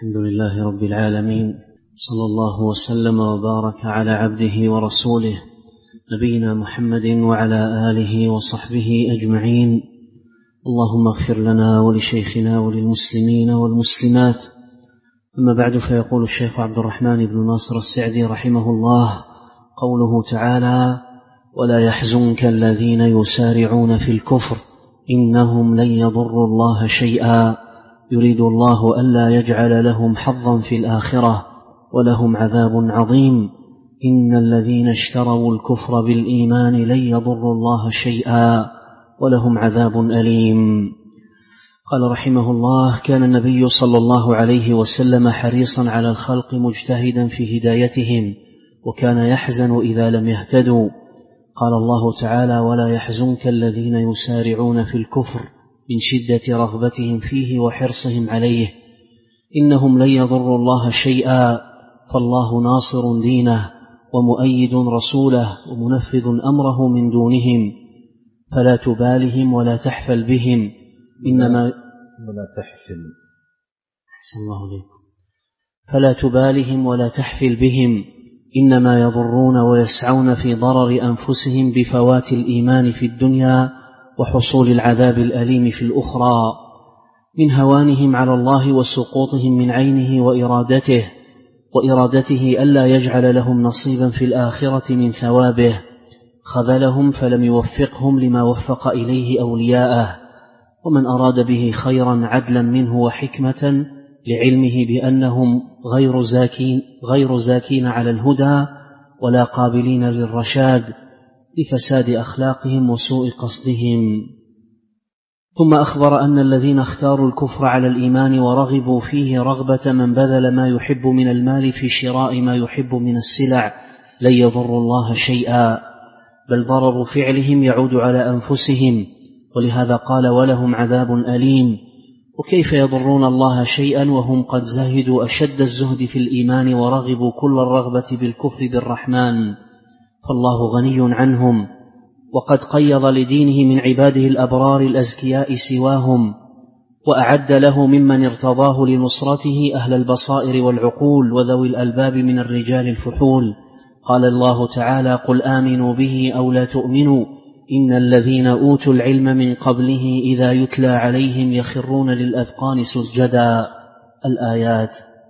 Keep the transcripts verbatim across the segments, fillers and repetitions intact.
الحمد لله رب العالمين، صلى الله وسلم وبارك على عبده ورسوله نبينا محمد وعلى آله وصحبه أجمعين. اللهم اغفر لنا ولشيخنا وللمسلمين والمسلمات. أما بعد، فيقول الشيخ عبد الرحمن بن ناصر السعدي رحمه الله: قوله تعالى: ولا يحزنك الذين يسارعون في الكفر إنهم لن يضروا الله شيئا، يريد الله ألا يجعل لهم حظا في الآخرة ولهم عذاب عظيم. إن الذين اشتروا الكفر بالإيمان لن يضروا الله شيئا ولهم عذاب أليم. قال رحمه الله: كان النبي صلى الله عليه وسلم حريصا على الخلق مجتهدا في هدايتهم، وكان يحزن إذا لم يهتدوا. قال الله تعالى: ولا يحزنك الذين يسارعون في الكفر، من شدة رغبتهم فيه وحرصهم عليه. إنهم لن يضروا الله شيئا، فالله ناصر دينه ومؤيد رسوله ومنفذ أمره من دونهم، فلا تبالهم ولا تحفل بهم، إنما ولا تحفل أحسن الله عليكم فلا تبالهم ولا تحفل بهم، إنما يضرون ويسعون في ضرر أنفسهم بفوات الإيمان في الدنيا وحصول العذاب الأليم في الأخرى، من هوانهم على الله وسقوطهم من عينه وإرادته وإرادته ألا يجعل لهم نصيبا في الآخرة من ثوابه. خذلهم فلم يوفقهم لما وفق إليه أولياءه، ومن أراد به خيرا عدلا منه وحكمة لعلمه بأنهم غير زاكين, غير زاكين على الهدى ولا قابلين للرشاد لفساد أخلاقهم وسوء قصدهم. ثم أخبر أن الذين اختاروا الكفر على الإيمان ورغبوا فيه رغبة من بذل ما يحب من المال في شراء ما يحب من السلع لن يضروا الله شيئا، بل ضرر فعلهم يعود على أنفسهم، ولهذا قال: ولهم عذاب أليم. وكيف يضرون الله شيئا وهم قد زهدوا أشد الزهد في الإيمان ورغبوا كل الرغبة بالكفر بالرحمن، فالله غني عنهم، وقد قيض لدينه من عباده الأبرار الأزكياء سواهم، وأعد له ممن ارتضاه لنصرته أهل البصائر والعقول وذوي الألباب من الرجال الفحول. قال الله تعالى: قل آمنوا به أو لا تؤمنوا، إن الذين أوتوا العلم من قبله إذا يتلى عليهم يخرون للأذقان سجدا. الآيات.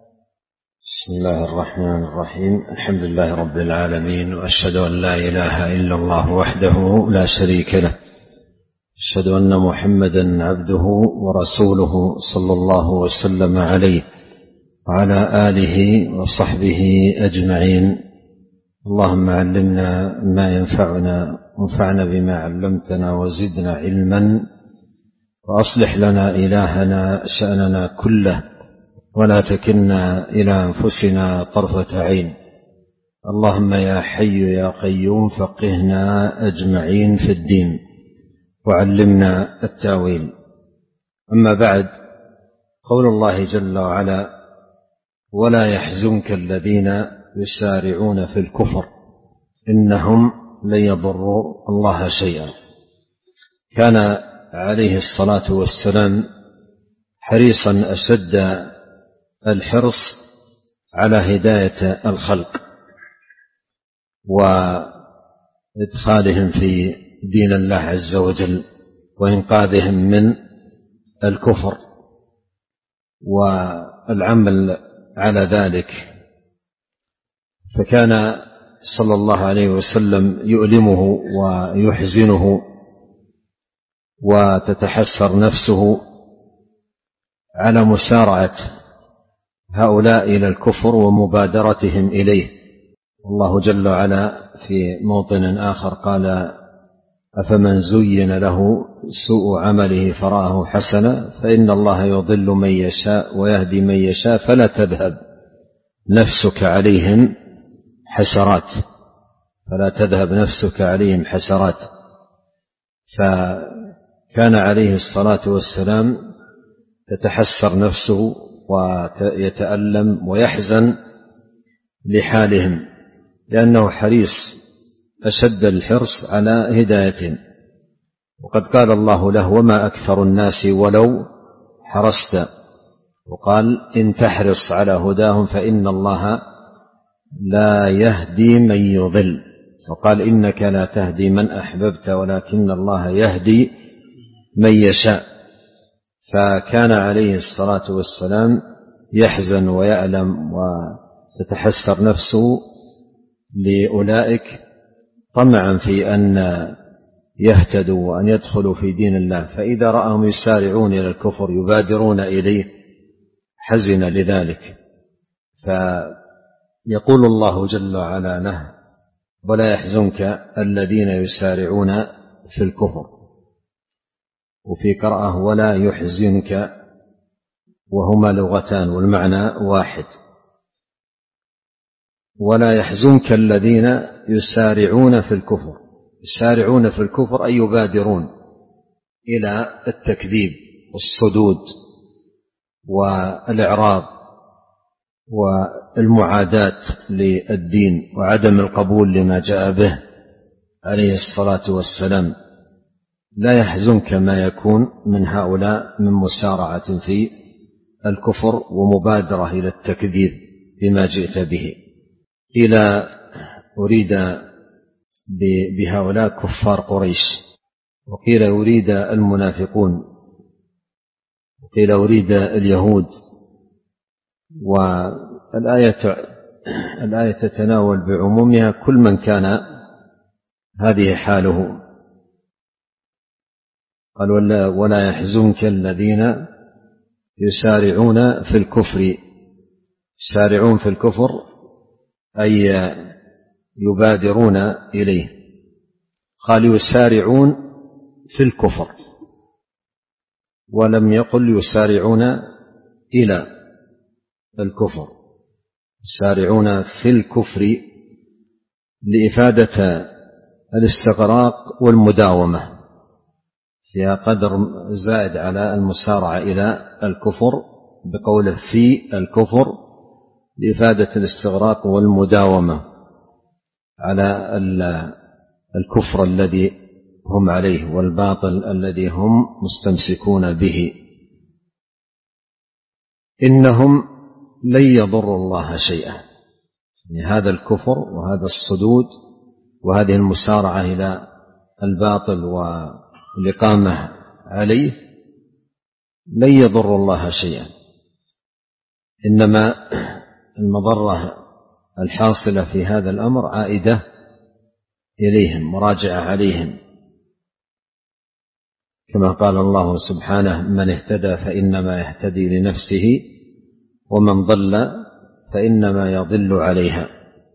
بسم الله الرحمن الرحيم. الحمد لله رب العالمين، وأشهد أن لا إله إلا الله وحده لا شريك له، أشهد أن محمدا عبده ورسوله صلى الله وسلم عليه وعلى آله وصحبه أجمعين. اللهم علمنا ما ينفعنا وانفعنا بما علمتنا وزدنا علما، وأصلح لنا إلهنا شأننا كله، ولا تكلنا إلى أنفسنا طرفة عين. اللهم يا حي يا قيوم فقهنا أجمعين في الدين، وعلمنا التأويل. أما بعد، قول الله جل وعلا: ولا يحزنك الذين يسارعون في الكفر إنهم لن يضروا الله شيئا. كان عليه الصلاة والسلام حريصا أشد الحرص على هداية الخلق وإدخالهم في دين الله عز وجل وإنقاذهم من الكفر، والعمل على ذلك. فكان صلى الله عليه وسلم يؤلمه ويحزنه وتتحسر نفسه على مسارعة هؤلاء إلى الكفر ومبادرتهم إليه. الله جل وعلا في موطن آخر قال: أفمن زين له سوء عمله فرآه حسنا فإن الله يضل من يشاء ويهدي من يشاء فلا تذهب نفسك عليهم حسرات فلا تذهب نفسك عليهم حسرات. فكان عليه الصلاة والسلام تتحسر نفسه ويتألم ويحزن لحالهم، لأنه حريص أشد الحرص على هدايتهم. وقد قال الله له: وما أكثر الناس ولو حرصت وقال إن تحرص على هداهم فإن الله لا يهدي من يضل، وقال إنك لا تهدي من أحببت ولكن الله يهدي من يشاء. فكان عليه الصلاة والسلام يحزن ويألم وتتحسر نفسه لأولئك طمعا في أن يهتدوا وأن يدخلوا في دين الله، فإذا رأهم يسارعون إلى الكفر يبادرون إليه حزن لذلك. فيقول الله جل وعلا له: ولا يحزنك الذين يسارعون في الكفر، وفي قراءة ولا يحزنك، وهما لغتان والمعنى واحد. ولا يحزنك الذين يسارعون في الكفر، يسارعون في الكفر أي يبادرون إلى التكذيب والصدود والإعراض والمعاداة للدين وعدم القبول لما جاء به عليه الصلاة والسلام. لا يحزنك ما يكون من هؤلاء من مسارعة في الكفر ومبادرة إلى التكذيب بما جئت به. إلى أريد بهؤلاء كفار قريش، وقيل أريد المنافقون، وقيل أريد اليهود. والآية الآية تتناول بعمومها كل من كان هذه حاله. قال ولا, ولا يحزنك الذين يسارعون في الكفر، يسارعون في الكفر أي يبادرون إليه. قال يسارعون في الكفر ولم يقل يسارعون إلى الكفر، يسارعون في الكفر لإفادة الاستغراق والمداومة، فيها قدر زائد على المسارعة إلى الكفر بقوله في الكفر لإفادة الاستغراق والمداومة على الكفر الذي هم عليه والباطل الذي هم مستمسكون به. إنهم لن يضروا الله شيئا، يعني هذا الكفر وهذا الصدود وهذه المسارعة إلى الباطل والإقامة عليه لن يضروا الله شيئا، إنما المضرة الحاصلة في هذا الأمر عائدة إليهم مراجعة عليهم، كما قال الله سبحانه: من اهتدى فإنما يهتدي لنفسه ومن ضل فإنما يضل عليها.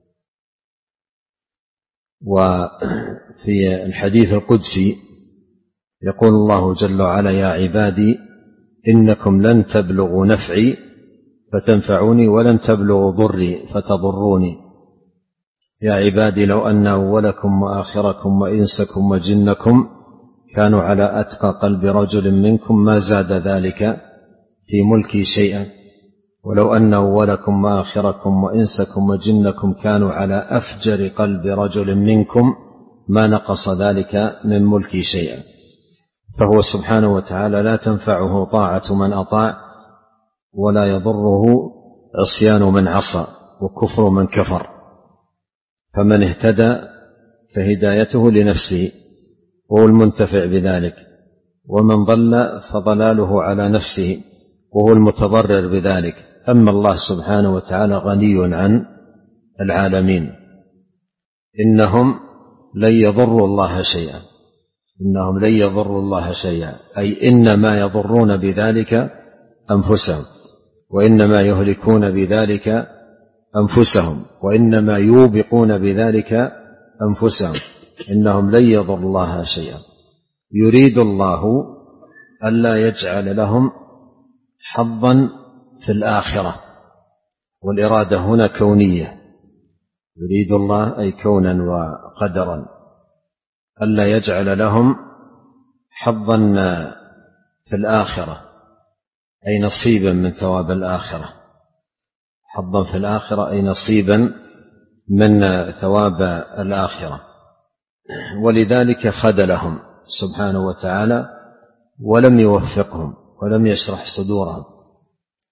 وفي الحديث القدسي يقول الله جل وعلا: يا عبادي إنكم لن تبلغوا نفعي فتنفعوني ولن تبلغوا ضري فتضروني. يا عبادي لو أن أولكم وآخركم وإنسكم وجنكم كانوا على أتقى قلب رجل منكم ما زاد ذلك في ملكي شيئا، ولو أن أولكم وآخركم وإنسكم وجنكم كانوا على أفجر قلب رجل منكم ما نقص ذلك من ملكي شيئا. فهو سبحانه وتعالى لا تنفعه طاعة من أطاع ولا يضره عصيان من عصى وكفر من كفر. فمن اهتدى فهدايته لنفسه وهو المنتفع بذلك، ومن ضل فضلاله على نفسه وهو المتضرر بذلك. أما الله سبحانه وتعالى غني عن العالمين. إنهم لن يضروا الله شيئا، إنهم لن يضروا الله شيئا، أي إنما يضرون بذلك أنفسهم، وإنما يهلكون بذلك أنفسهم، وإنما يوبقون بذلك أنفسهم. إنهم لن يضروا الله شيئا. يريد الله ألا يجعل لهم حظا في الآخرة، والإرادة هنا كونية. يريد الله أي كونا وقدرا ألا يجعل لهم حظا في الآخرة، أي نصيبا من ثواب الآخرة. حظا في الآخرة أي نصيبا من ثواب الآخرة. ولذلك خذلهم سبحانه وتعالى ولم يوفقهم ولم يشرح صدورهم،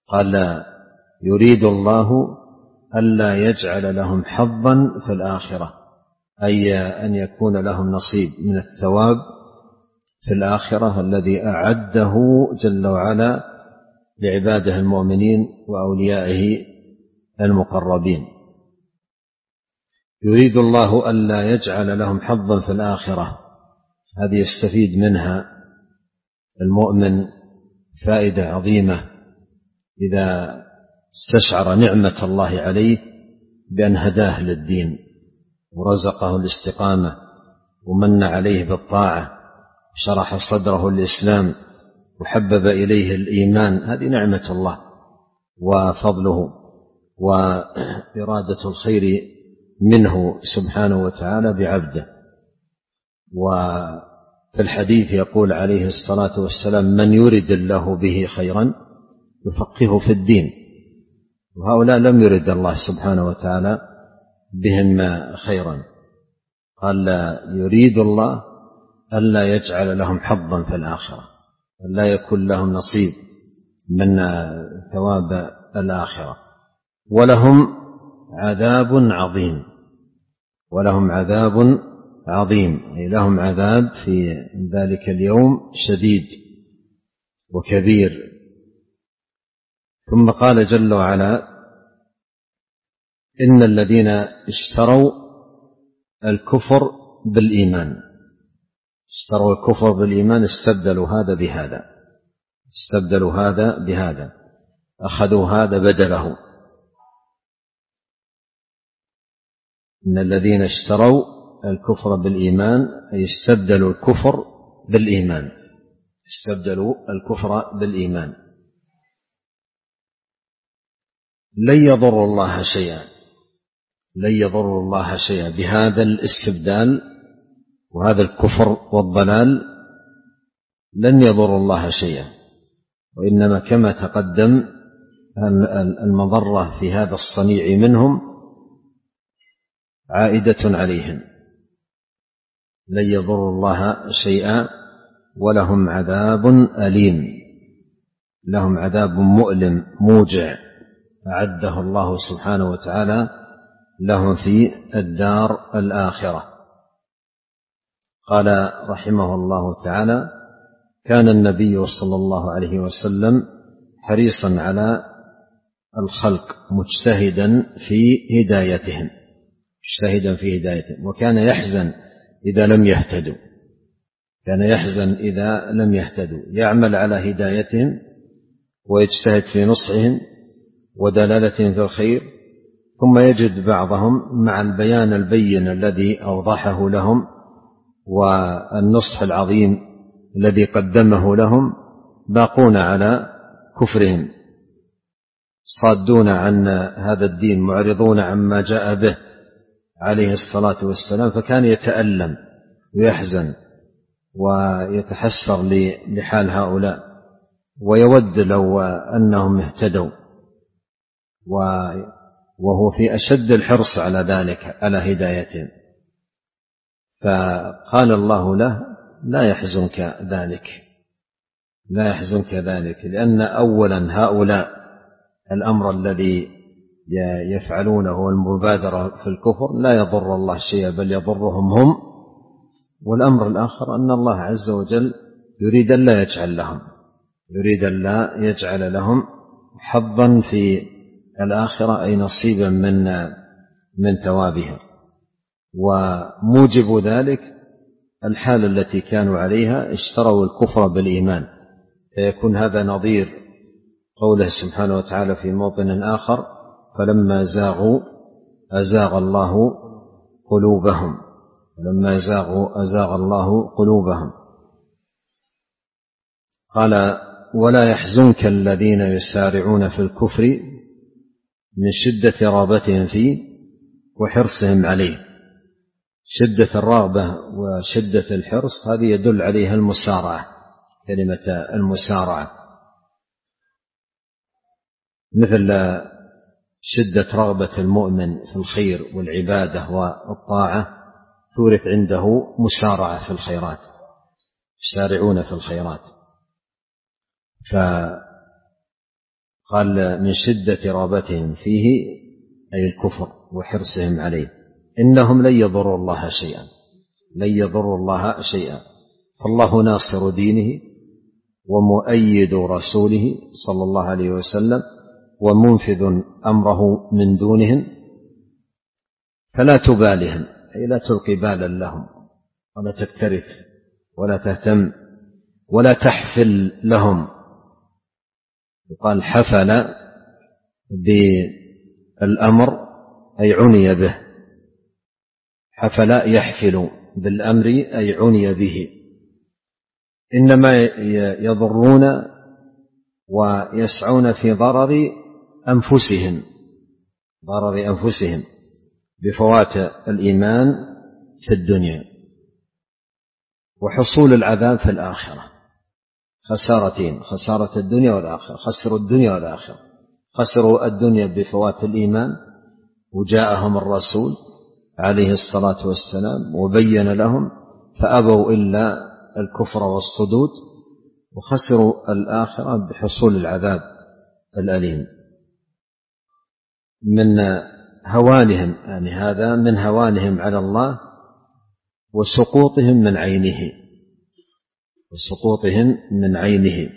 قال يريد الله ألا يجعل لهم حظا في الآخرة، أي أن يكون لهم نصيب من الثواب في الآخرة الذي أعده جل وعلا لعباده المؤمنين وأوليائه المقربين. يريد الله ألا يجعل لهم حظا في الآخرة، هذه يستفيد منها المؤمن فائدة عظيمة إذا استشعر نعمة الله عليه بأن هداه للدين ورزقه الاستقامة ومن عليه بالطاعة، شرح صدره الإسلام وحبب إليه الإيمان، هذه نعمة الله وفضله وإرادة الخير منه سبحانه وتعالى بعبده. وفي الحديث يقول عليه الصلاة والسلام: من يرد الله به خيرا يفقهه في الدين. وهؤلاء لم يرد الله سبحانه وتعالى بهم خيرا، قال لا يريد الله ألا يجعل لهم حظا في الآخرة، لا يكون لهم نصيب من ثواب الآخرة، ولهم عذاب عظيم، ولهم عذاب عظيم أي لهم عذاب في ذلك اليوم شديد وكبير. ثم قال جل وعلا: إن الذين اشتروا الكفر بالإيمان، اشتروا الكفر بالإيمان، استبدلوا هذا بهذا، استبدلوا هذا بهذا، أخذوا هذا بدله. إن الذين اشتروا الكفر بالإيمان أي استبدلوا الكفر بالإيمان، استبدلوا الكفر بالإيمان. لن يضروا الله شيئا، لن يضروا الله شيئا بهذا الاستبدال وهذا الكفر والضلال، لن يضروا الله شيئا، وإنما كما تقدم المضرة في هذا الصنيع منهم عائدة عليهم. لن يضروا الله شيئا ولهم عذاب أليم، لهم عذاب مؤلم موجع أعده الله سبحانه وتعالى لهم في الدار الآخرة. قال رحمه الله تعالى: كان النبي صلى الله عليه وسلم حريصا على الخلق مجتهدا في هدايتهم، مجتهدا في هدايتهم، وكان يحزن إذا لم يهتدوا، كان يحزن إذا لم يهتدوا، يعمل على هدايتهم ويجتهد في نصحهم ودلالتهم في الخير، ثم يجد بعضهم مع البيان البين الذي أوضحه لهم والنصح العظيم الذي قدمه لهم باقون على كفرهم، صادون عن هذا الدين، معرضون عما جاء به عليه الصلاة والسلام، فكان يتألم ويحزن ويتحسر لحال هؤلاء، ويود لو أنهم اهتدوا، وهو في أشد الحرص على ذلك، على هدايتهم. فقال الله له: لا يحزنك ذلك، لا يحزنك ذلك، لأن أولا هؤلاء الأمر الذي يفعلونه والمبادرة في الكفر لا يضر الله شيئا بل يضرهم هم. والأمر الآخر أن الله عز وجل يريد أن لا يجعل لهم يريد أن لا يجعل لهم حظا في الآخرة أي نصيبا من من ثوابها. وموجب ذلك الحال التي كانوا عليها، اشتروا الكفر بالإيمان، فيكون هذا نظير قوله سبحانه وتعالى في موطن آخر: فلما زاغوا أزاغ الله قلوبهم، فلما زاغوا أزاغ الله قلوبهم. قال: ولا يحزنك الذين يسارعون في الكفر من شدة رغبتهم فيه وحرصهم عليه. شدة الرغبة وشدة الحرص هذه يدل عليها المسارعة، كلمة المسارعة، مثل شدة رغبة المؤمن في الخير والعبادة والطاعة تورث عنده مسارعة في الخيرات، يسارعون في الخيرات. فقال قال من شدة رغبتهم فيه أي الكفر وحرصهم عليه إنهم لن يضروا الله شيئا لن يضروا الله شيئا فالله ناصر دينه ومؤيد رسوله صلى الله عليه وسلم ومنفذ أمره من دونهم فلا تبالهم أي لا تلقي بالا لهم ولا تكترث ولا تهتم ولا تحفل لهم. يقال حفل بالأمر أي عني به، حفل يحفل بالأمر أي عني به، إنما يضرون ويسعون في ضرر أنفسهم ضرر أنفسهم بفوات الإيمان في الدنيا وحصول العذاب في الآخرة. خسارتين، خسارة الدنيا والآخرة، خسروا الدنيا والآخرة. خسروا الدنيا بفوات الإيمان وجاءهم الرسول عليه الصلاة والسلام وبين لهم فأبوا إلا الكفر والصدود، وخسروا الآخرة بحصول العذاب الأليم. من هوانهم يعني هذا من هوانهم على الله وسقوطهم من عينه وسقوطهم من عينه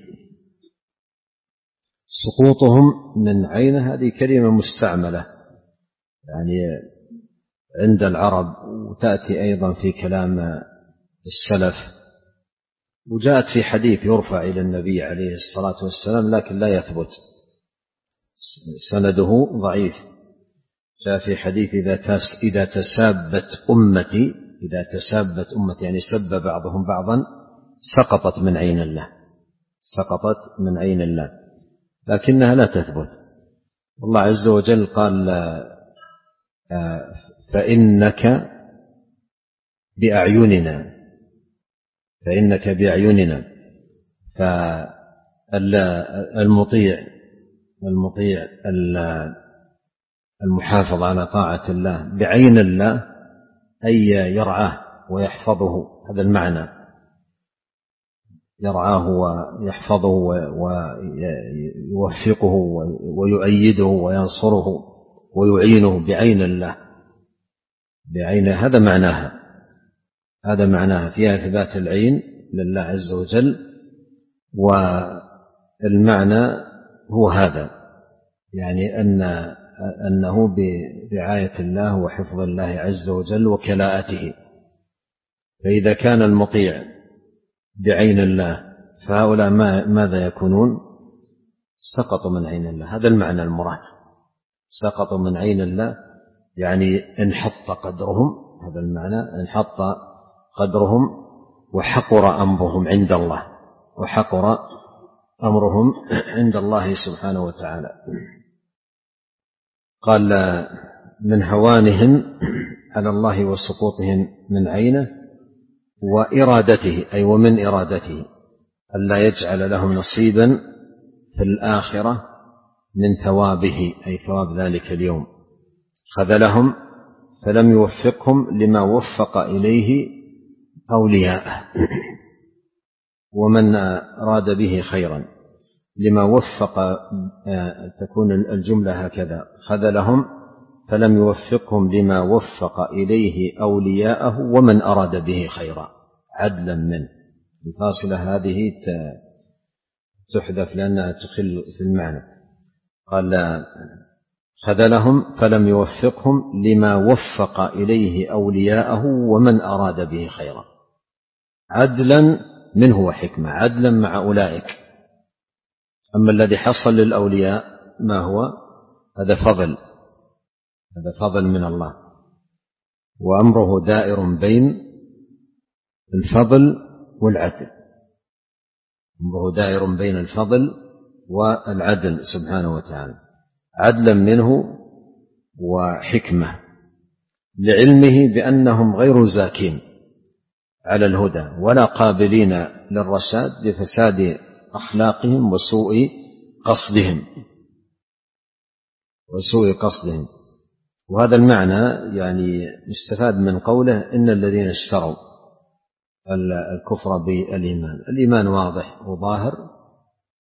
سقوطهم من عينه هذه كلمة مستعملة يعني عند العرب وتأتي أيضا في كلام السلف، وجاءت في حديث يرفع إلى النبي عليه الصلاة والسلام لكن لا يثبت سنده ضعيف. جاء في حديث إذا تسابت أمتي إذا تسابت أمتي يعني سب بعضهم بعضا سقطت من عين الله سقطت من عين الله لكنها لا تثبت. الله عز وجل قال فإنك بأعيننا فإنك بأعيننا فالمطيع المطيع المحافظ على طاعة الله بعين الله أي يرعاه ويحفظه، هذا المعنى، يرعاه ويحفظه ويوفقه ويؤيده وينصره ويعينه بعين الله بعين هذا معناها هذا معناها فيها إثبات العين لله عز وجل، والمعنى هو هذا يعني أن أنه برعاية الله وحفظ الله عز وجل وكلاءته. فإذا كان المطيع بعين الله فهؤلاء ماذا يكونون؟ سقطوا من عين الله، هذا المعنى المراد، سقطوا من عين الله يعني انحط قدرهم، هذا المعنى، انحط قدرهم وحقر أمرهم عند الله وحقر أمرهم عند الله سبحانه وتعالى. قال من هوانهم على الله وسقوطهم من عينه وإرادته أي ومن إرادته ألا يجعل لهم نصيبا في الآخرة من ثوابه أي ثواب ذلك اليوم. خذلهم فلم يوفقهم لما وفق إليه أولياءه ومن أراد به خيرا، لما وفق تكون الجملة هكذا، خذلهم فلم يوفقهم لما وفق إليه أولياءه ومن أراد به خيرا عدلا منه. الفاصلة هذه تحذف لأنها تخل في المعنى. قال خذلهم فلم يوفقهم لما وفق إليه أولياءه ومن أراد به خيرا عدلا منه وحكمة، عدلا مع أولئك. أما الذي حصل للأولياء ما هو؟ هذا فضل هذا فضل من الله، وأمره دائر بين الفضل والعدل، أمره دائر بين الفضل والعدل سبحانه وتعالى، عدلا منه وحكمة لعلمه بأنهم غير زاكين على الهدى ولا قابلين للرشاد لفساد أخلاقهم وسوء قصدهم وسوء قصدهم. وهذا المعنى يعني يستفاد من قوله إن الذين اشتروا الكفر بالإيمان. الإيمان واضح وظاهر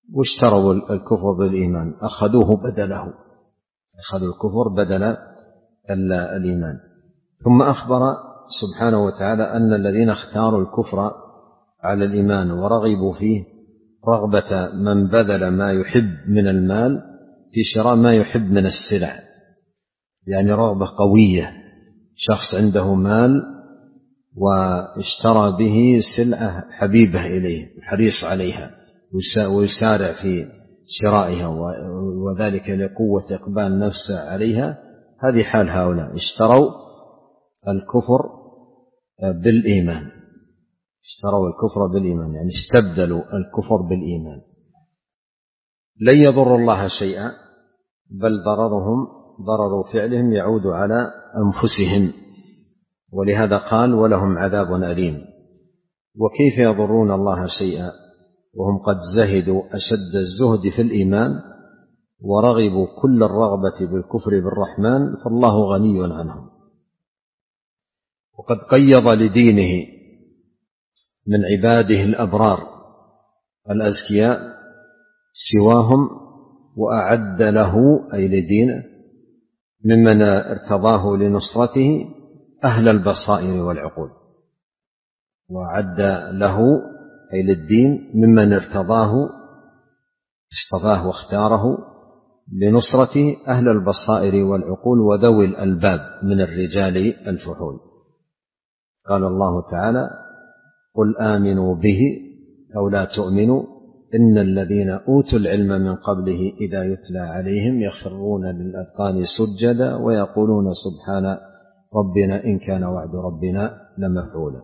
واشتروا الكفر بالإيمان، أخذوه بدله، أخذوا الكفر بدل الإيمان. ثم أخبر سبحانه وتعالى أن الذين اختاروا الكفر على الإيمان ورغبوا فيه رغبة من بذل ما يحب من المال في شراء ما يحب من السلع، يعني رغبة قوية، شخص عنده مال واشترى به سلعة حبيبة إليه حريص عليها ويسارع في شرائها وذلك لقوة إقبال نفسه عليها، هذه حال هؤلاء اشتروا الكفر بالإيمان، اشتروا الكفر بالإيمان يعني استبدلوا الكفر بالإيمان. لن يضروا الله شيئا بل ضررهم ضرر فعلهم يعود على أنفسهم، ولهذا قال ولهم عذاب أليم. وكيف يضرون الله شيئا وهم قد زهدوا أشد الزهد في الإيمان ورغبوا كل الرغبة بالكفر بالرحمن، فالله غني عنهم. وقد قيض لدينه من عباده الأبرار الأزكياء سواهم، وأعد له أي لدينه ممن ارتضاه لنصرته أهل البصائر والعقول، وأعد له أي للدين ممن ارتضاه اصطفاه واختاره لنصرته أهل البصائر والعقول وذوي الألباب من الرجال الفحول. قال الله تعالى قل آمنوا به أو لا تؤمنوا إن الذين أوتوا العلم من قبله إذا يتلى عليهم يخرون للأذقان سجدا ويقولون سبحان ربنا إن كان وعد ربنا لمفعولا.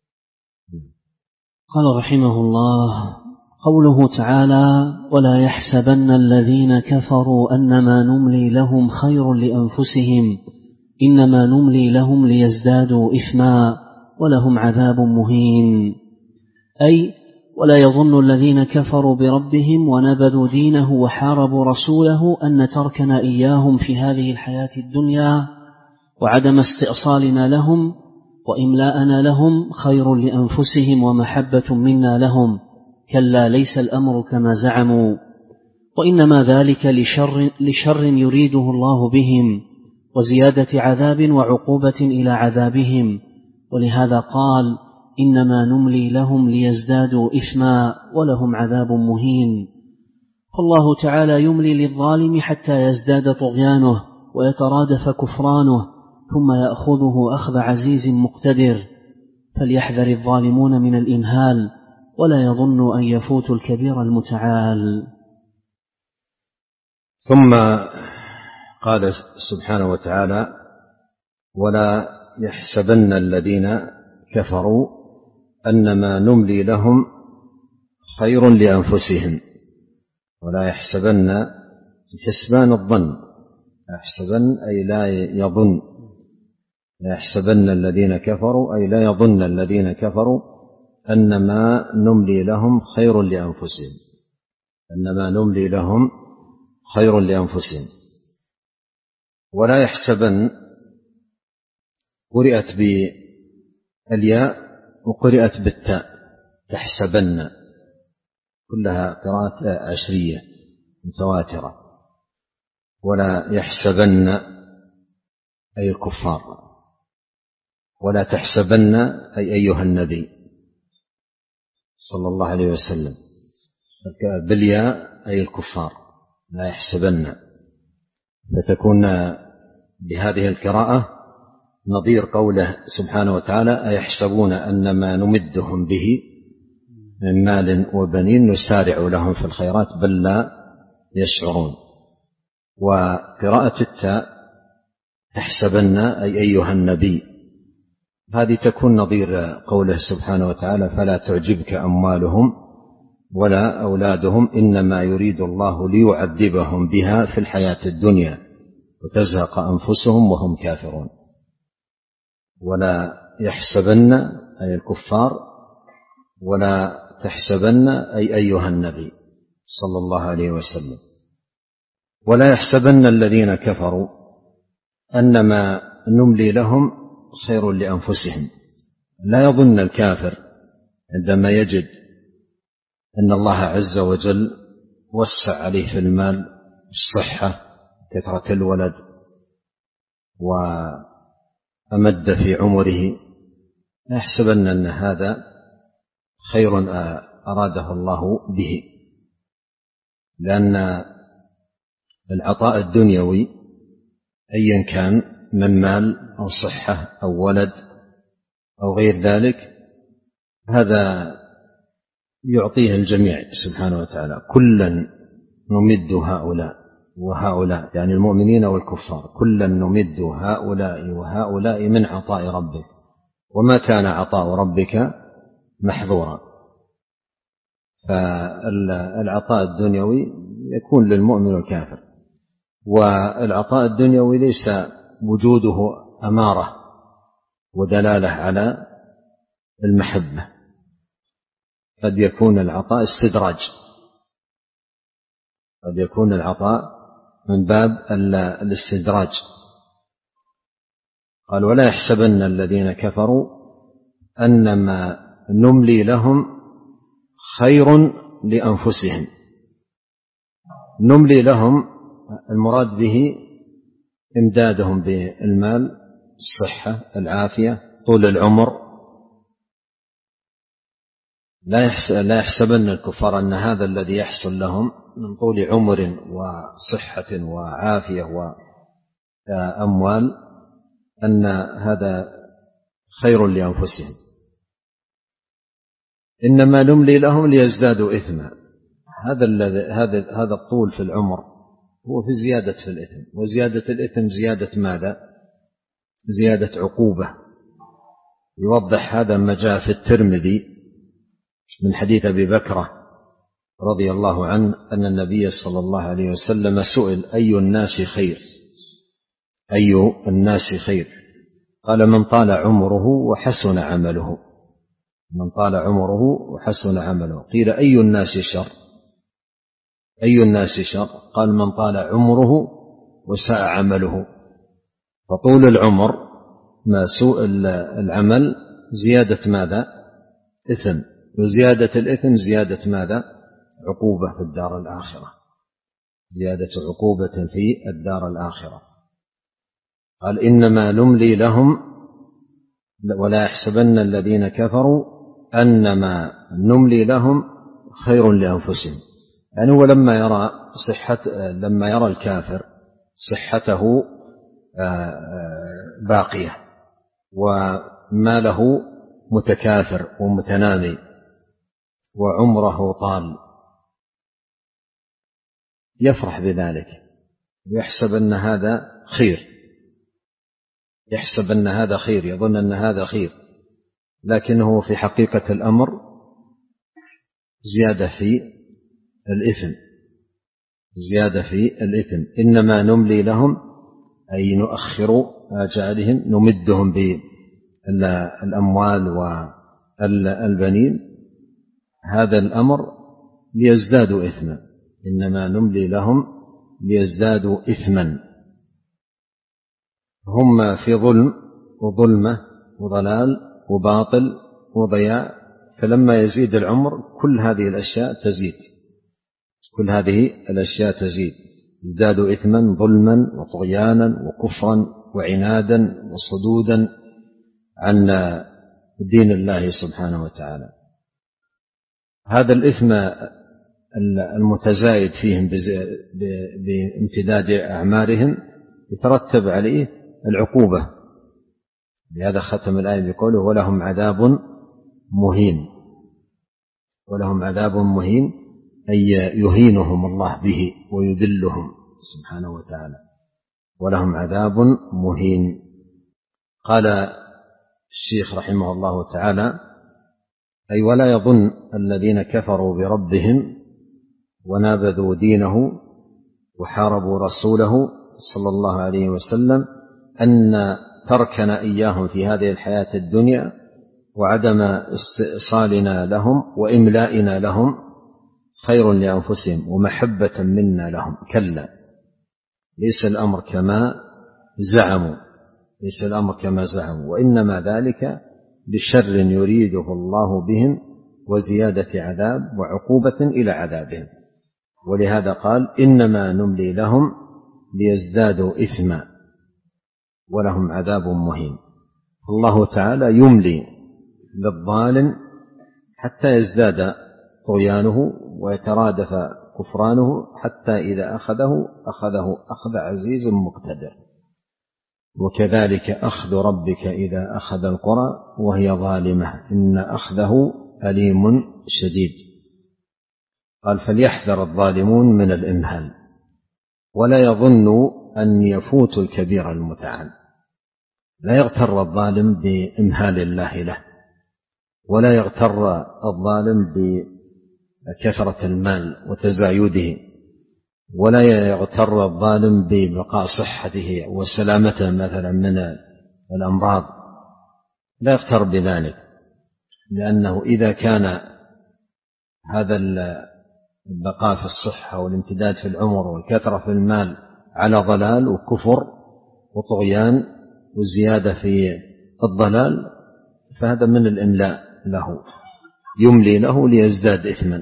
قال رحمه الله قوله تعالى ولا يحسبن الذين كفروا أنما نملي لهم خير لأنفسهم إنما نملي لهم ليزدادوا إثما ولهم عذاب مهين، أي ولا يظن الذين كفروا بربهم ونبذوا دينه وحاربوا رسوله أن تركنا إياهم في هذه الحياة الدنيا وعدم استئصالنا لهم وإملاءنا لهم خير لأنفسهم ومحبة منا لهم، كلا ليس الأمر كما زعموا، وإنما ذلك لشر, لشر يريده الله بهم وزيادة عذاب وعقوبة إلى عذابهم، ولهذا قال إنما نملي لهم ليزدادوا إثما ولهم عذاب مهين. فالله تعالى يملي للظالم حتى يزداد طغيانه ويترادف كفرانه ثم يأخذه أخذ عزيز مقتدر، فليحذر الظالمون من الإمهال ولا يظن أن يفوت الكبير المتعال. ثم قال سبحانه وتعالى ولا يحسبن الذين كفروا أنما نملي لهم خير لأنفسهم، ولا يحسبن حسبان الظن، يحسبن أي لا يظن، لا يحسبن الذين كفروا أي لا يظن الذين كفروا أنما نملي لهم خير لأنفسهم، أنما نملي لهم خير لأنفسهم. ولا يحسبن قرئت بالياء وقرئت بالتاء تحسبن، كلها قراءات عشرية متواترة. ولا يحسبن أي الكفار، ولا تحسبن أي أيها النبي صلى الله عليه وسلم، بالياء أي الكفار لا يحسبن، فتكون بهذه القراءة نظير قوله سبحانه وتعالى أيحسبون أن ما نمدهم به من مال وبنين نسارع لهم في الخيرات بل لا يشعرون. وقراءة التاء تحسبن أي أيها النبي، هذه تكون نظير قوله سبحانه وتعالى فلا تعجبك أموالهم ولا أولادهم إنما يريد الله ليعذبهم بها في الحياة الدنيا وتزهق أنفسهم وهم كافرون. ولا يحسبن أي الكفار، ولا تحسبن أي أيها النبي صلى الله عليه وسلم. ولا يحسبن الذين كفروا أنما نملي لهم خير لأنفسهم، لا يظن الكافر عندما يجد أن الله عز وجل وسع عليه في المال، الصحة، كثرة الولد، وأمد في عمره، لا يحسبن أن هذا خير أراده الله به، لأن العطاء الدنيوي أيا كان من مال أو صحة أو ولد أو غير ذلك، هذا يعطيه الجميع سبحانه وتعالى. كلا نمد هؤلاء وهؤلاء، يعني المؤمنين والكفار، كلا نمد هؤلاء وهؤلاء من عطاء ربك وما كان عطاء ربك محظورا. فالعطاء الدنيوي يكون للمؤمن والكافر، والعطاء الدنيوي ليس وجوده أمارة ودلالة على المحبة، قد يكون العطاء استدراج، قد يكون العطاء من باب الاستدراج. قال ولا يحسبن الذين كفروا أنما نملي لهم خير لأنفسهم. نملي لهم المراد به إمدادهم بالمال، الصحة، العافية، طول العمر. لا يحسبن الكفار أن هذا الذي يحصل لهم من طول عمر وصحة وعافية وأموال أن هذا خير لأنفسهم، إنما نملي لهم ليزدادوا إثما. هذا هذا هذا الطول في العمر هو في زيادة في الإثم، وزيادة الإثم زيادة ماذا؟ زيادة عقوبة. يوضح هذا ما جاء في الترمذي من حديث أبي بكرة رضي الله عنه أن النبي صلى الله عليه وسلم سئل أي الناس خير، أي الناس خير؟ قال من طال عمره وحسن عمله، من طال عمره وحسن عمله. قيل أي الناس شر؟ أي الناس شر؟ قال من طال عمره وساء عمله. فطول العمر ما سوء العمل زيادة ماذا؟ إثم، وزيادة الإثم زيادة ماذا؟ عقوبة في الدار الآخرة، زيادة عقوبة في الدار الآخرة. قال إنما نملي لهم ولا يحسبن الذين كفروا أنما نملي لهم خير لأنفسهم. يعني هو لما يرى صحة، لما يرى الكافر صحته باقية وماله متكاثر ومتنامي وعمره طال، يفرح بذلك ويحسب أن هذا خير، يحسب أن هذا خير، يظن أن هذا خير، لكنه في حقيقة الأمر زيادة في الإثم، زيادة في الإثم. إنما نملي لهم أي نؤخر آجالهم، نمدهم بالأموال والبنين، هذا الأمر ليزدادوا إثما، إنما نملي لهم ليزدادوا إثما. هم في ظلم وظلمة وضلال وباطل وضياع، فلما يزيد العمر كل هذه الأشياء تزيد، كل هذه الأشياء تزيد، ازدادوا إثما ظلما وطغيانا وكفرا وعنادا وصدودا عن دين الله سبحانه وتعالى. هذا الإثم المتزايد فيهم بامتداد أعمارهم يترتب عليه العقوبة. لهذا ختم الآية بقوله ولهم عذاب مهين، ولهم عذاب مهين أي يهينهم الله به ويذلهم سبحانه وتعالى، ولهم عذاب مهين. قال الشيخ رحمه الله تعالى أي ولا يظن الذين كفروا بربهم ونابذوا دينه وحاربوا رسوله صلى الله عليه وسلم أن تركنا إياهم في هذه الحياة الدنيا وعدم استئصالنا لهم وإملائنا لهم خير لأنفسهم ومحبة منا لهم. كلا، ليس الأمر كما زعموا، ليس الأمر كما زعموا، وإنما ذلك بشر يريده الله بهم وزيادة عذاب وعقوبة إلى عذابهم. ولهذا قال إنما نملي لهم ليزدادوا إثما ولهم عذاب مهين. الله تعالى يملي للظالم حتى يزداد طغيانه ويترادف كفرانه، حتى إذا أخذه أخذه أخذ عزيز مقتدر. وكذلك أخذ ربك إذا أخذ القرى وهي ظالمة إن أخذه أليم شديد. قال فليحذر الظالمون من الإمهال ولا يظنوا أن يفوتوا الكبير المتعال. لا يغتر الظالم بإمهال الله له، ولا يغتر الظالم بكثرة المال وتزايده، ولا يغتر الظالم ببقاء صحته وسلامته مثلا من الأمراض، لا يغتر بذلك، لأنه إذا كان هذا البقاء في الصحة والامتداد في العمر والكثرة في المال على ضلال وكفر وطغيان وزيادة في الضلال، فهذا من الإملاء له، يملي له ليزداد إثما.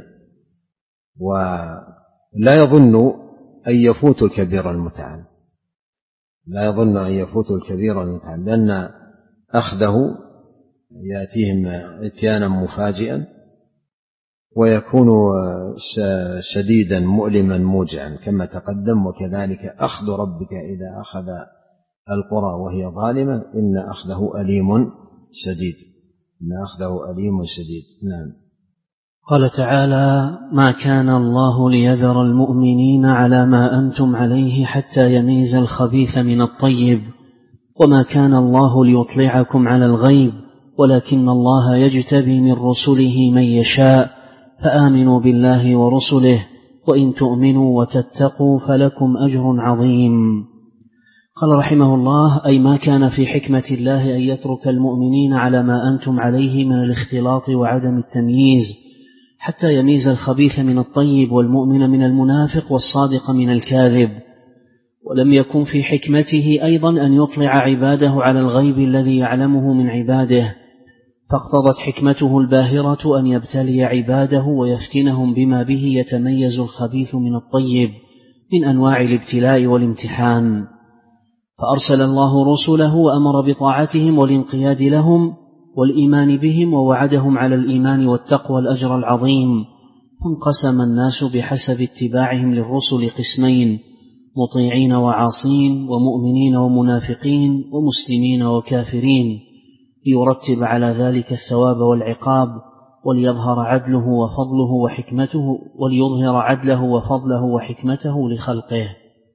ولا يظن أن يفوت الكبير المتعال، لا يظن أن يفوت الكبير المتعال، لأن أخذه يأتيهم اتيانا مفاجئا ويكون شديدا مؤلما موجعا كما تقدم. وكذلك أخذ ربك إذا أخذ القرى وهي ظالمة إن أخذه أليم شديد، إن أخذه أليم شديد. نعم. قال تعالى: ما كان الله ليذر المؤمنين على ما أنتم عليه حتى يميز الخبيث من الطيب، وما كان الله ليطلعكم على الغيب ولكن الله يجتبي من رسله من يشاء، فآمنوا بالله ورسله وإن تؤمنوا وتتقوا فلكم أجر عظيم. قال رحمه الله: أي ما كان في حكمة الله أن يترك المؤمنين على ما أنتم عليه من الاختلاط وعدم التمييز حتى يميز الخبيث من الطيب والمؤمن من المنافق والصادق من الكاذب. ولم يكن في حكمته أيضا أن يطلع عباده على الغيب الذي يعلمه من عباده، فاقتضت حكمته الباهرة أن يبتلي عباده ويفتنهم بما به يتميز الخبيث من الطيب من أنواع الابتلاء والامتحان. فأرسل الله رسله وأمر بطاعتهم والانقياد لهم والإيمان بهم، ووعدهم على الإيمان والتقوى الأجر العظيم. فانقسم الناس بحسب اتباعهم للرسل قسمين: مطيعين وعاصين، ومؤمنين ومنافقين، ومسلمين وكافرين، ليرتب على ذلك الثواب والعقاب، وليظهر عدله وفضله وحكمته وليظهر عدله وفضله وحكمته لخلقه.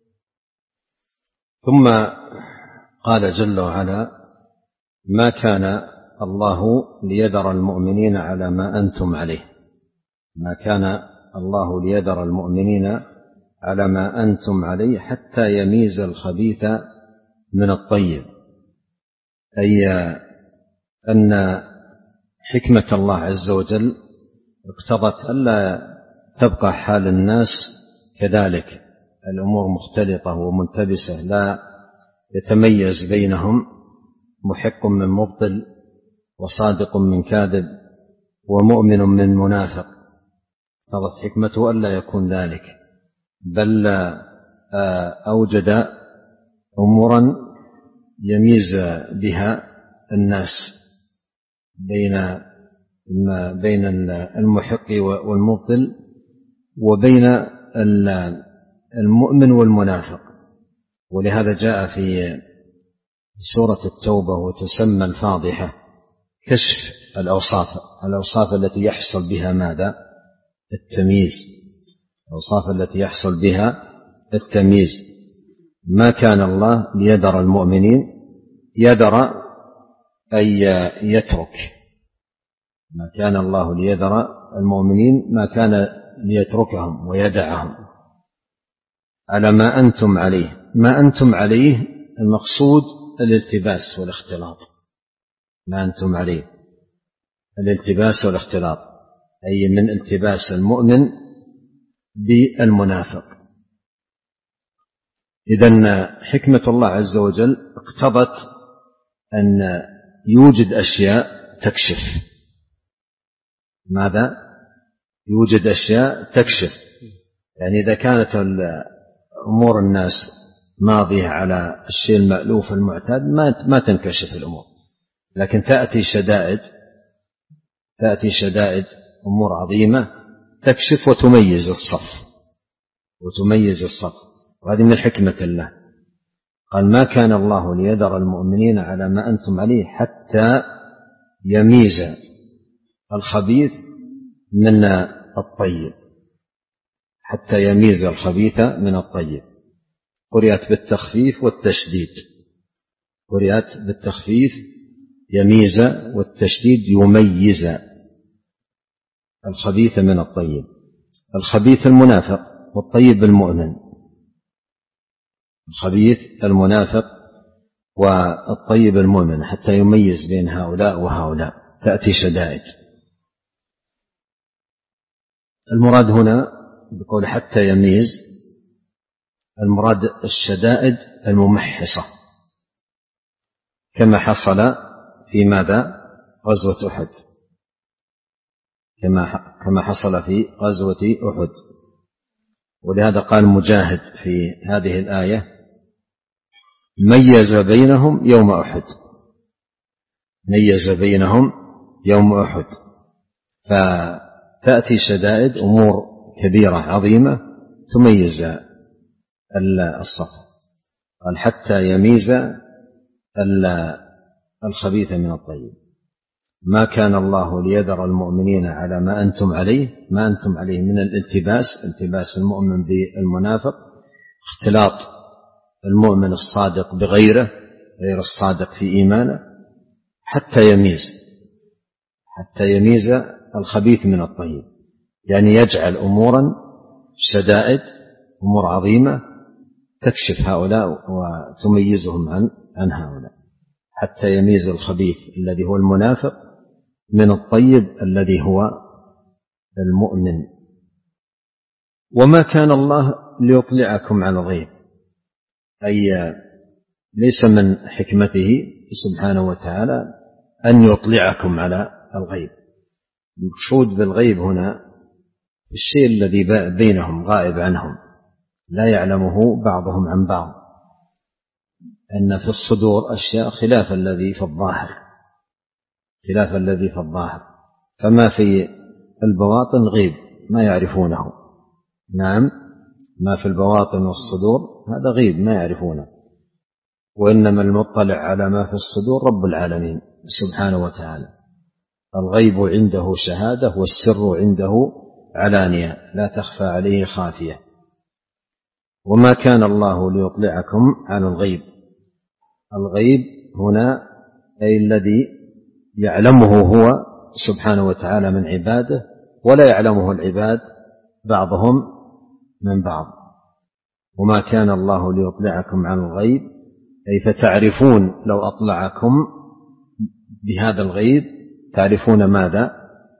ثم قال جل وعلا: ما كان الله ليذر المؤمنين على ما أنتم عليه. ما كان الله ليذر المؤمنين على ما أنتم عليه حتى يميز الخبيث من الطيب، أي أن حكمة الله عز وجل اقتضت ألا تبقى حال الناس كذلك، الأمور مختلطة وملتبسة، لا يتميز بينهم محق من مبطل وصادق من كاذب ومؤمن من منافق. اقتضت حكمته ألا يكون ذلك، بل أوجد أمورا يميز بها الناس بين بين المحق والمبطل وبين المؤمن والمنافق. ولهذا جاء في سورة التوبة وتسمى الفاضحة كشف الأوصاف الأوصاف التي يحصل بها ماذا؟ التمييز، الأوصاف التي يحصل بها التمييز. ما كان الله ليذر المؤمنين، يذر أي يترك، ما كان الله ليذر المؤمنين ما كان ليتركهم ويدعهم على ما أنتم عليه. ما أنتم عليه المقصود الالتباس والاختلاط، ما أنتم عليه الالتباس والاختلاط، أي من التباس المؤمن بالمنافق. إذن حكمة الله عز وجل اقتضت أن يوجد أشياء تكشف ماذا؟ يوجد أشياء تكشف يعني إذا كانت أمور الناس ماضية على الشيء المألوف المعتاد ما ما تنكشف الأمور، لكن تأتي شدائد تأتي شدائد أمور عظيمة تكشف وتميز الصف وتميز الصف وهذه من حكمة الله. قال ما كان الله ليذر المؤمنين على ما أنتم عليه حتى يميز الخبيث من الطيب، حتى يميز الخبيث من الطيب. قرئت بالتخفيف والتشديد، قرئت بالتخفيف يميز والتشديد يميز الخبيث من الطيب. الخبيث المنافق والطيب المؤمن، الخبيث المنافق والطيب المؤمن، حتى يميز بين هؤلاء وهؤلاء تأتي شدائد. المراد هنا بقول حتى يميز، المراد الشدائد الممحصة كما حصل في ماذا؟ غزوة أحد، كما كما حصل في غزوة أحد. ولهذا قال مجاهد في هذه الآية ميز بينهم يوم أحد، ميز بينهم يوم أحد. فتأتي شدائد أمور كبيرة عظيمة تميز الصف. قال حتى يميز الخبيث من الطيب. ما كان الله ليذر المؤمنين على ما أنتم عليه، ما أنتم عليه من الالتباس، التباس المؤمن بالمنافق، اختلاط المؤمن الصادق بغيره غير الصادق في إيمانه، حتى يميز حتى يميز الخبيث من الطيب، يعني يجعل أمورا شدائد أمور عظيمة تكشف هؤلاء وتميزهم عن عن هؤلاء، حتى يميز الخبيث الذي هو المنافق من الطيب الذي هو المؤمن. وما كان الله ليطلعكم على الغيب، أي ليس من حكمته سبحانه وتعالى أن يطلعكم على الغيب. المقصود بالغيب هنا الشيء الذي بينهم غائب عنهم لا يعلمه بعضهم عن بعض، أن في الصدور أشياء خلاف الذي في الظاهر، خلاف الذي في الظاهر. فما في البواطن غيب ما يعرفونه، نعم ما في البواطن والصدور هذا غيب ما يعرفونه، وإنما المطلع على ما في الصدور رب العالمين سبحانه وتعالى. الغيب عنده شهادة والسر عنده علانية لا تخفى عليه خافية. وما كان الله ليطلعكم على الغيب، الغيب هنا أي الذي يعلمه هو سبحانه وتعالى من عباده ولا يعلمه العباد بعضهم من بعض. وما كان الله ليطلعكم على الغيب أي فتعرفون لو أطلعكم بهذا الغيب تعرفون ماذا؟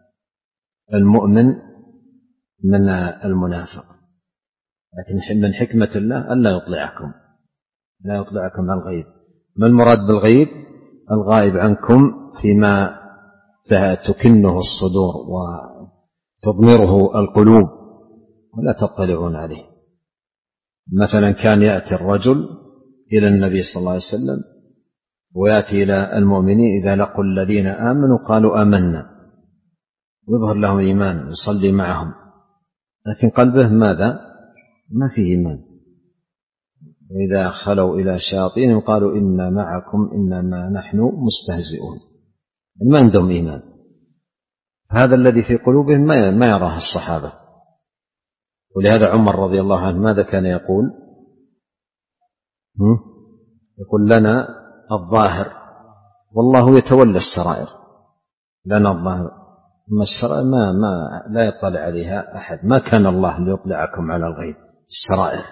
المؤمن من المنافق. لكن من حكمة الله ألا يطلعكم، لا يطلعكم على الغيب. ما المراد بالغيب؟ الغائب عنكم فيما تكنه الصدور وتضمره القلوب ولا تطلعون عليه. مثلا كان يأتي الرجل إلى النبي صلى الله عليه وسلم ويأتي إلى المؤمنين إذا لقوا الذين آمنوا قالوا آمنا، ويظهر لهم إيمان يصلي معهم، لكن قلبه ماذا؟ ما فيه إيمان. وإذا خلوا إلى شياطين قالوا إنا معكم إنما نحن مستهزئون، ما عندهم إيمان. هذا الذي في قلوبهم ما يراه الصحابة. ولهذا عمر رضي الله عنه ماذا كان يقول؟ يقول لنا الظاهر والله يتولى السرائر، لنا الظاهر ما السرائر ما, ما لا يطلع عليها أحد. ما كان الله ليطلعكم على الغيب السرائر،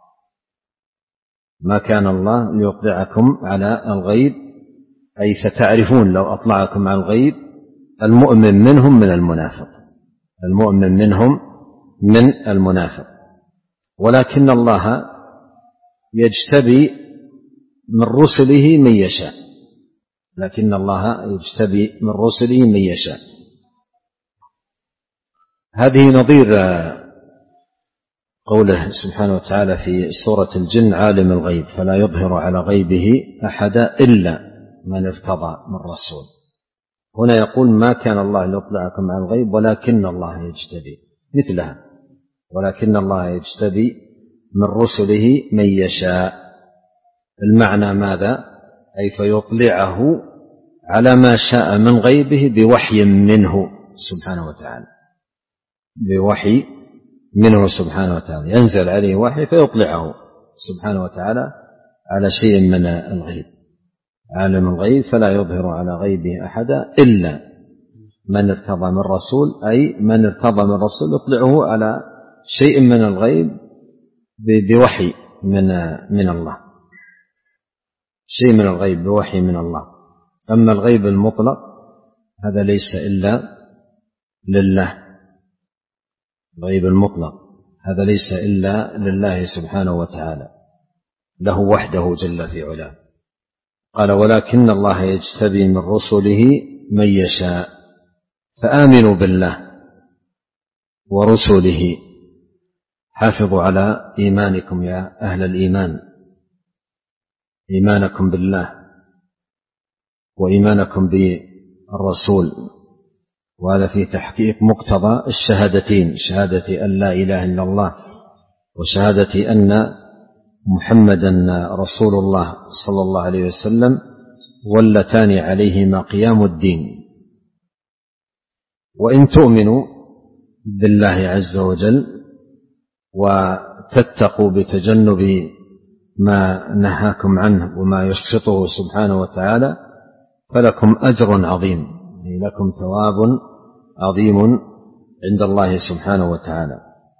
ما كان الله ليطلعكم على الغيب أي فتعرفون لو أطلعكم على الغيب المؤمن منهم من المنافق، المؤمن منهم من المنافق. ولكن الله يجتبي من رسله من يشاء، لكن الله يجتبي من رسله من يشاء. هذه نظير قوله سبحانه وتعالى في سورة الجن: عالم الغيب فلا يظهر على غيبه أحدا إلا من ارتضى من رسول. هنا يقول: ما كان الله ليطلعكم على الغيب ولكن الله يجتبي، مثلها: ولكن الله يجتبي من رسله من يشاء. المعنى ماذا؟ أي فيطلعه على ما شاء من غيبه بوحي منه سبحانه وتعالى، بوحي منه سبحانه وتعالى، ينزل عليه وحي فيطلعه سبحانه وتعالى على شيء من الغيب. عالم الغيب فلا يظهر على غيبه أحدا إلا من ارتضى من رسول، أي من ارتضى من رسول يطلعه على شيء من الغيب بوحي من من الله، شيء من الغيب بوحي من الله. أما الغيب المطلق هذا ليس إلا لله، الغيب المطلق هذا ليس إلا لله سبحانه وتعالى، له وحده جل في علاه. قال: ولكن الله يجتبي من رسله من يشاء. فآمنوا بالله ورسله، حافظوا على إيمانكم يا أهل الإيمان، إيمانكم بالله وإيمانكم بالرسول، وهذا في تحقيق مقتضى الشهادتين: شهادة أن لا إله إلا الله وشهادة أن محمدا رسول الله صلى الله عليه وسلم، واللتان عليهما قيام الدين. وإن تؤمنوا بالله عز وجل وتتقوا بتجنب ما نهاكم عنه وما يسخطه سبحانه وتعالى فلكم أجر عظيم، لكم ثواب عظيم عند الله سبحانه وتعالى.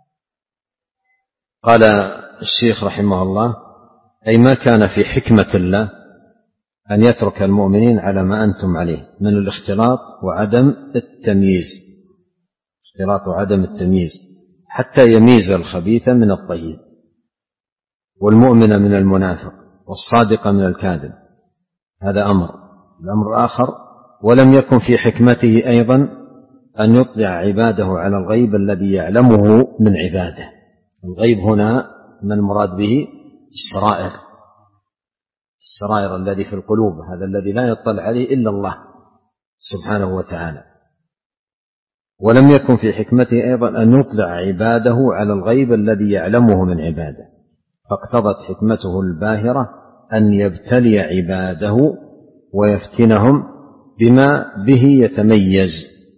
قال الشيخ رحمه الله: أي ما كان في حكمة الله أن يترك المؤمنين على ما أنتم عليه من الاختلاط وعدم التمييز، اختلاط وعدم التمييز، حتى يميز الخبيث من الطيب والمؤمن من المنافق والصادق من الكاذب. هذا أمر. الأمر الآخر: ولم يكن في حكمته أيضا أن يطلع عباده على الغيب الذي يعلمه من عباده. الغيب هنا من المراد به السرائر، السرائر الذي في القلوب، هذا الذي لا يطلع عليه إلا الله سبحانه وتعالى. ولم يكن في حكمته أيضا أن يطلع عباده على الغيب الذي يعلمه من عباده، فاقتضت حكمته الباهرة أن يبتلي عباده ويفتنهم بما به يتميز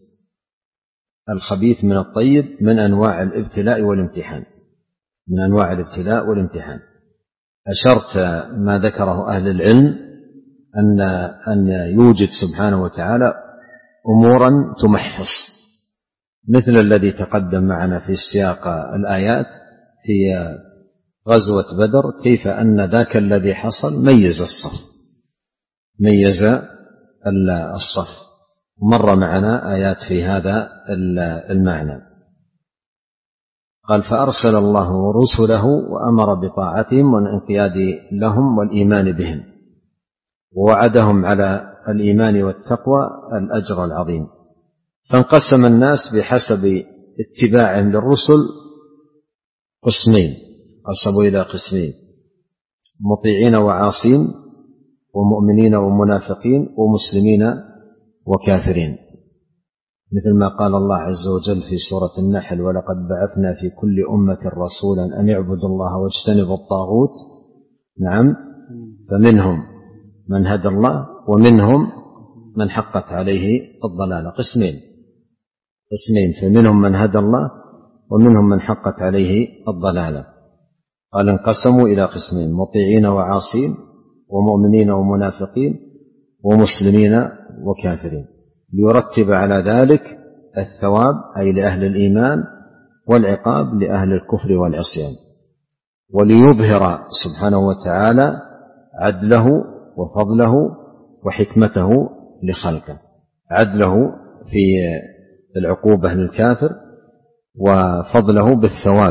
الخبيث من الطيب من أنواع الابتلاء والامتحان، من أنواع الابتلاء والامتحان. أشرت ما ذكره أهل العلم أن أن يوجد سبحانه وتعالى أمورا تمحص، مثل الذي تقدم معنا في سياق الآيات في غزوة بدر، كيف أن ذاك الذي حصل ميز الصف، ميز الصف. مر معنا آيات في هذا المعنى. قال: فأرسل الله رسله وأمر بطاعتهم والانقياد لهم والإيمان بهم، ووعدهم على الإيمان والتقوى الأجر العظيم. فانقسم الناس بحسب اتباعهم للرسل قسمين، قسموا إلى قسمين: مطيعين وعاصين، ومؤمنين ومنافقين، ومسلمين وكافرين، مثل ما قال الله عز وجل في سورة النحل: ولقد بعثنا في كل أمة رسولا أن اعبدوا الله واجتنبوا الطاغوت. نعم، فمنهم من هدى الله ومنهم من حقت عليه الضلالة. قسمين قسمين فمنهم من هدى الله ومنهم من حقت عليه الضلالة. قال: انقسموا إلى قسمين: مطيعين وعاصين، ومؤمنين ومنافقين، ومسلمين وكافرين، ليرتب على ذلك الثواب أي لأهل الإيمان والعقاب لأهل الكفر والعصيان، وليظهر سبحانه وتعالى عدله وفضله وحكمته لخلقه، عدله في العقوبة للكافر وفضله بالثواب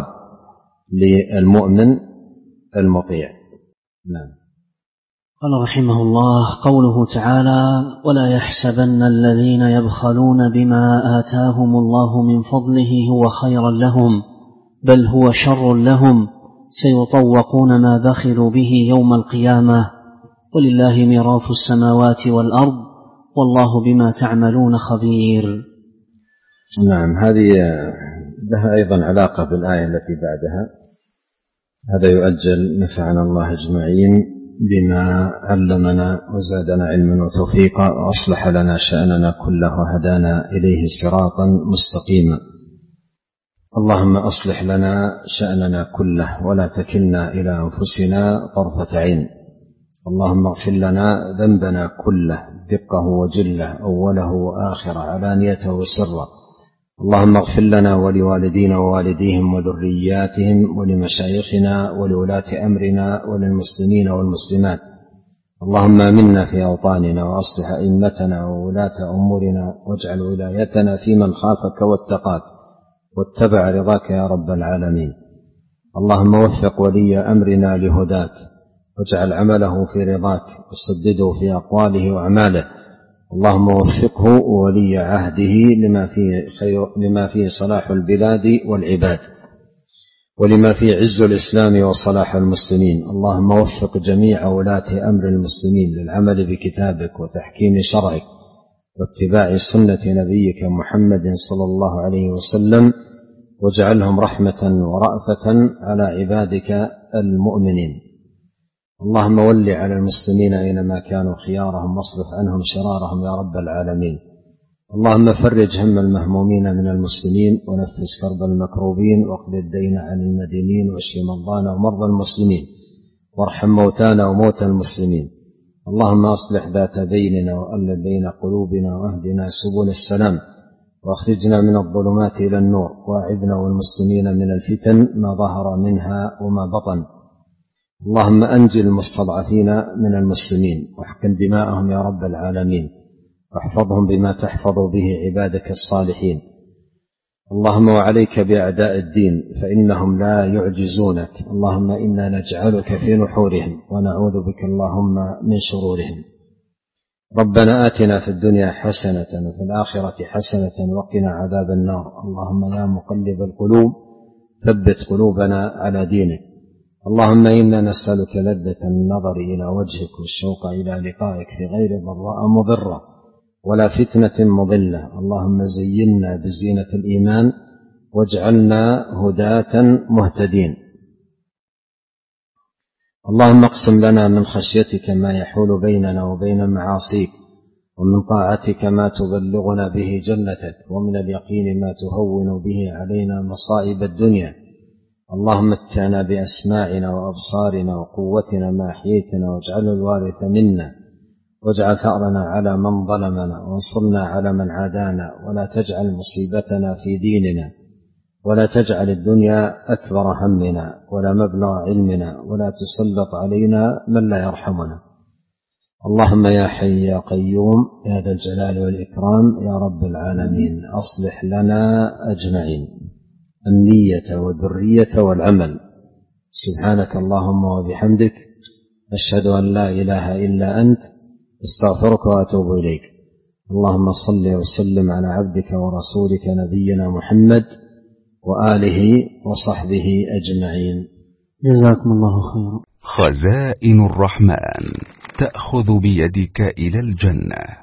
للمؤمن المطيع. نعم. قال رحمه الله: قوله تعالى: ولا يحسبن الذين يبخلون بما آتاهم الله من فضله هو خيرا لهم بل هو شر لهم، سيطوقون ما بخلوا به يوم القيامة، ولله ميراث السماوات والأرض والله بما تعملون خبير. نعم، هذه لها أيضا علاقة بالآية التي بعدها. هذا يؤجل، نفعنا الله أجمعين بما علمنا وزادنا علما وتوفيقا وأصلح لنا شأننا كله وهدانا إليه صراطا مستقيما. اللهم أصلح لنا شأننا كله ولا تكلنا إلى أنفسنا طرفة عين. اللهم اغفر لنا ذنبنا كله دقه وجله أوله وآخره علانيته وسره. اللهم اغفر لنا ولوالدينا ووالديهم وذرياتهم ولمشايخنا ولولاة أمرنا وللمسلمين والمسلمات. اللهم آمنا في أوطاننا وأصلح أئمتنا وولاة أمورنا واجعل ولايتنا في من خافك واتقاك واتبع رضاك يا رب العالمين. اللهم وفق ولي أمرنا لهداك واجعل عمله في رضاك وسدده في أقواله وأعماله. اللهم وفقه وولي عهده لما فيه, خير لما فيه صلاح البلاد والعباد ولما فيه عز الإسلام وصلاح المسلمين. اللهم وفق جميع ولاة أمر المسلمين للعمل بكتابك وتحكيم شرعك واتباع سنة نبيك محمد صلى الله عليه وسلم، واجعلهم رحمة ورأفة على عبادك المؤمنين. اللهم ول على المسلمين أينما كانوا خيارهم واصرف عنهم شرارهم يا رب العالمين. اللهم فرج هم المهمومين من المسلمين ونفس كرب المكروبين واقض الدين عن المدينين واشف مرضانا ومرضى المسلمين وارحم موتانا وموتى المسلمين. اللهم أصلح ذات بيننا وألف بين قلوبنا واهدنا سبل السلام واخرجنا من الظلمات إلى النور واعذنا والمسلمين من الفتن ما ظهر منها وما بطن. اللهم أنجي المستضعفين من المسلمين واحقن دماءهم يا رب العالمين واحفظهم بما تحفظ به عبادك الصالحين. اللهم وعليك بأعداء الدين فإنهم لا يعجزونك. اللهم إنا نجعلك في نحورهم ونعوذ بك اللهم من شرورهم. ربنا آتنا في الدنيا حسنة وفي الآخرة حسنة وقنا عذاب النار. اللهم يا مقلب القلوب ثبت قلوبنا على دينك. اللهم إنا نسألك لذة النظر إلى وجهك والشوق إلى لقائك في غير ضراء مضرة ولا فتنة مضلة. اللهم زينا بزينة الإيمان واجعلنا هداة مهتدين. اللهم اقسم لنا من خشيتك ما يحول بيننا وبين معاصيك ومن طاعتك ما تبلغنا به جنتك ومن اليقين ما تهون به علينا مصائب الدنيا. اللهم متعنا بأسماعنا وأبصارنا وقوتنا ما أحييتنا واجعله الوارث منا واجعل ثأرنا على من ظلمنا وانصرنا على من عادانا ولا تجعل مصيبتنا في ديننا ولا تجعل الدنيا أكبر همنا ولا مبلغ علمنا ولا تسلط علينا من لا يرحمنا. اللهم يا حي يا قيوم يا ذا الجلال والإكرام يا رب العالمين أصلح لنا أجمعين النية والذرية والعمل. سبحانك اللهم وبحمدك أشهد أن لا إله إلا أنت استغفرك وأتوب إليك. اللهم صل وسلم على عبدك ورسولك نبينا محمد وآله وصحبه أجمعين. جزاكم الله خيرا. خزائن الرحمن تأخذ بيدك إلى الجنة.